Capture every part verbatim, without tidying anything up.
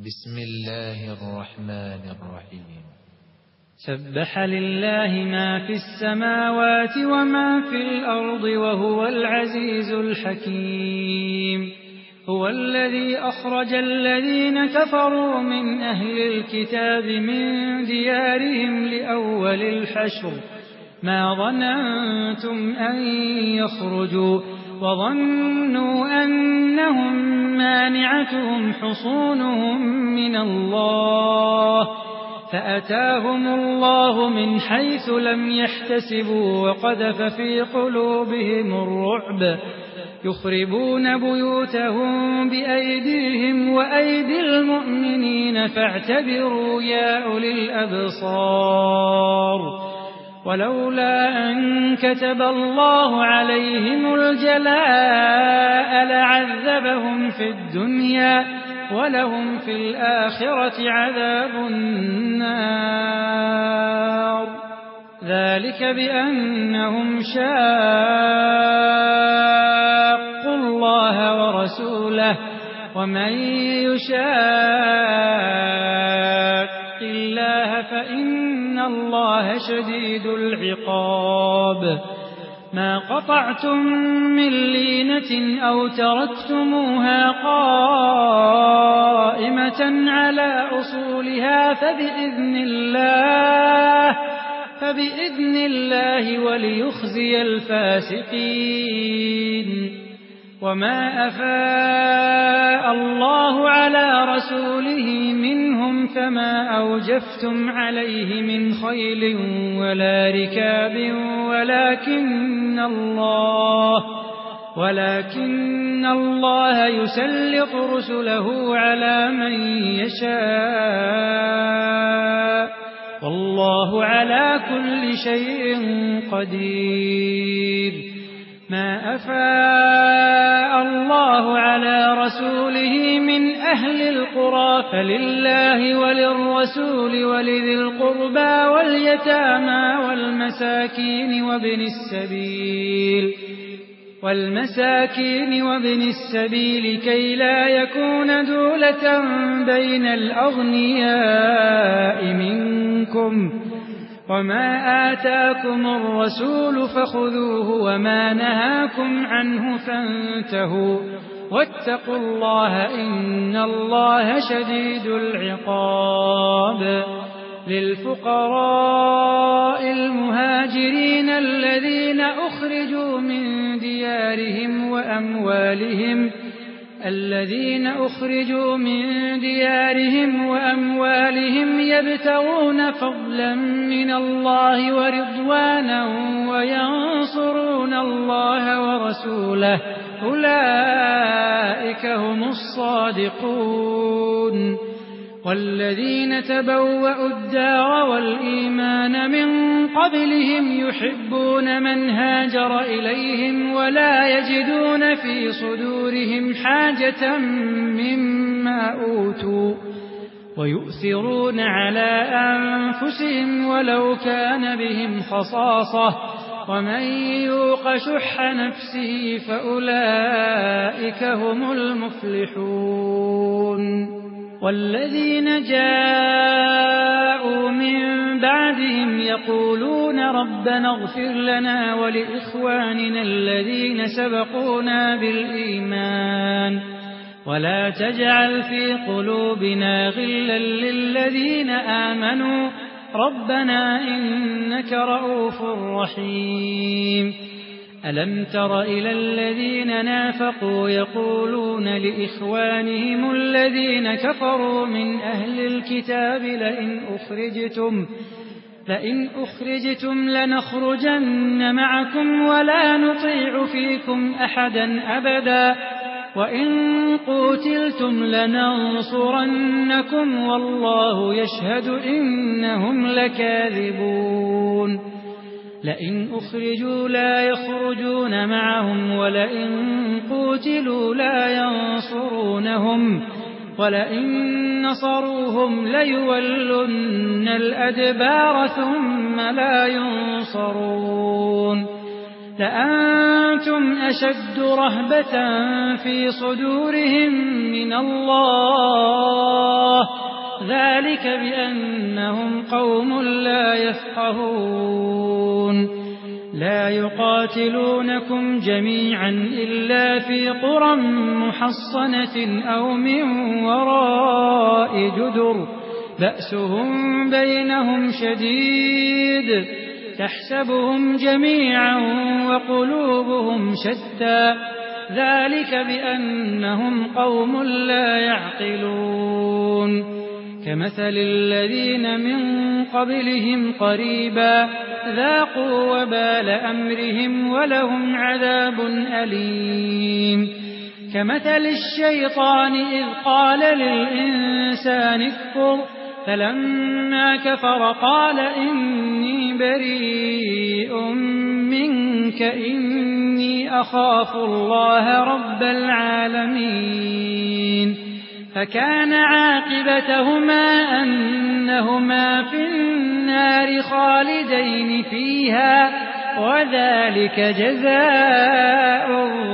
بسم الله الرحمن الرحيم سبح لله ما في السماوات وما في الأرض وهو العزيز الحكيم. هو الذي أخرج الذين كفروا من أهل الكتاب من ديارهم لأول الحشر ما ظننتم أن يخرجوا وظنوا أنهم مانعتهم حصونهم من الله فأتاهم الله من حيث لم يحتسبوا وقذف في قلوبهم الرعب يخربون بيوتهم بأيديهم وأيدي المؤمنين فاعتبروا يا أولي الأبصار. ولولا أن كتب الله عليهم الجلاء لعذبهم في الدنيا ولهم في الآخرة عذاب النار. ذلك بأنهم شاقوا الله ورسوله ومن يشاق الله فإن الله شديد العقاب. ما قطعتم من لينة أو تركتموها قائمة على أصولها فبإذن الله فبإذن الله وليخزي الفاسقين. وما أفاء الله على رسوله منهم فما أوجفتم عليه من خيل ولا ركاب ولكن الله ولكن الله يسلط رسله على من يشاء والله على كل شيء قدير. ما أفاء الله على رسوله من أهل القرى فلله وللرسول ولذي القربى واليتامى والمساكين وابن السبيل والمساكين وابن السبيل كي لا يكون دولة بين الأغنياء منكم. وما آتاكم الرسول فخذوه وما نهاكم عنه فانتهوا واتقوا الله إن الله شديد العقاب. للفقراء المهاجرين الذين أخرجوا من ديارهم وأموالهم الذين أخرجوا من ديارهم وأموالهم يبتغون فضلا من الله ورضوانا وينصرون الله ورسوله أولئك هم الصادقون. والذين تبوأوا الدار والإيمان من قبلهم يحبون من هاجر إليهم ولا يجدون في صدورهم حاجة مما أوتوا ويؤثرون على أنفسهم ولو كان بهم خصاصة ومن يوق شح نفسه فأولئك هم المفلحون. والذين جاءوا من بعدهم يقولون ربنا اغفر لنا ولإخواننا الذين سبقونا بالإيمان ولا تجعل في قلوبنا غلا للذين آمنوا ربنا إنك رؤوف رحيم. ألم تر إلى الذين نافقوا يقولون لإخوانهم الذين كفروا من أهل الكتاب لئن أخرجتم لئن أخرجتم لنخرجن معكم ولا نطيع فيكم أحدا أبدا وإن قوتلتم لننصرنكم والله يشهد إنهم لكاذبون. لئن أخرجوا لا يخرجون معهم ولئن قوتلوا لا ينصرونهم ولئن نصروهم ليولن الأدبار ثم لا ينصرون. لأنتم أشد رهبة في صدورهم من الله ذلك بأنهم قوم لا يفقهون لا يقاتلونكم جميعا إلا في قرى محصنة أو من وراء جدر بأسهم بينهم شديد تحسبهم جميعا وقلوبهم شتى ذلك بأنهم قوم لا يعقلون كمثل الذين من قبلهم قريبا ذاقوا وبال أمرهم ولهم عذاب أليم كمثل الشيطان إذ قال للإنسان اكفر فلما كفر قال إني بريء منك إني أخاف الله رب العالمين فكان عاقبتهما أنهما في النار خالدين فيها وذلك جزاء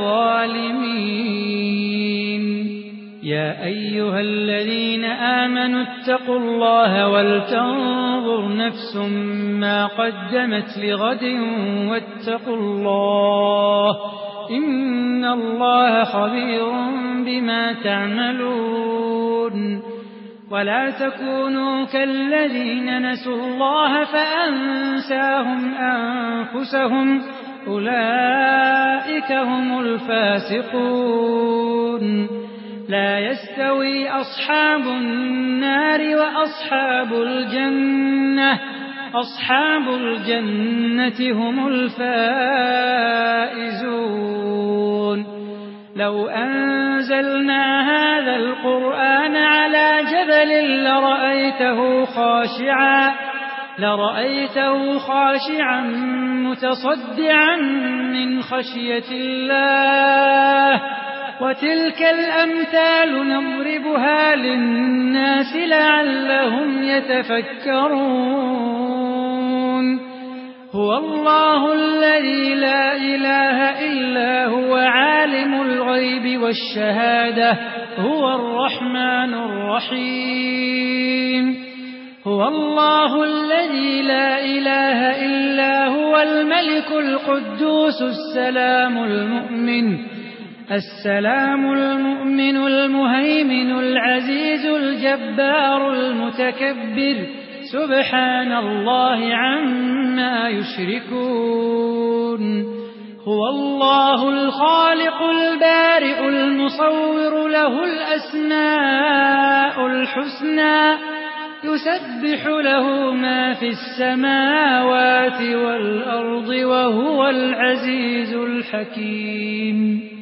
الظالمين يا أيها الذين آمنوا اتقوا الله ولتنظر نفس ما قدمت لغد واتقوا الله إن الله خبير بما تعملون ولا تكونوا كالذين نسوا الله فأنساهم أنفسهم أولئك هم الفاسقون لا يستوي أصحاب النار وأصحاب الجنة أصحاب الجنة هم الفائزون لو أنزلنا هذا القرآن على جبل لرأيته خاشعا لرأيته خاشعا متصدعا من خشية الله وتلك الأمثال نضربها للناس لعلهم يتفكرون هو الله الذي لا إله إلا هو عالم الغيب والشهادة هو الرحمن الرحيم هو الله الذي لا إله إلا هو الملك القدوس السلام المؤمن السلام المؤمن المهيمن العزيز الجبار المتكبر سبحان الله عما يشركون هو الله الخالق البارئ المصور له الأسماء الحسنى يسبح له ما في السماوات والأرض وهو العزيز الحكيم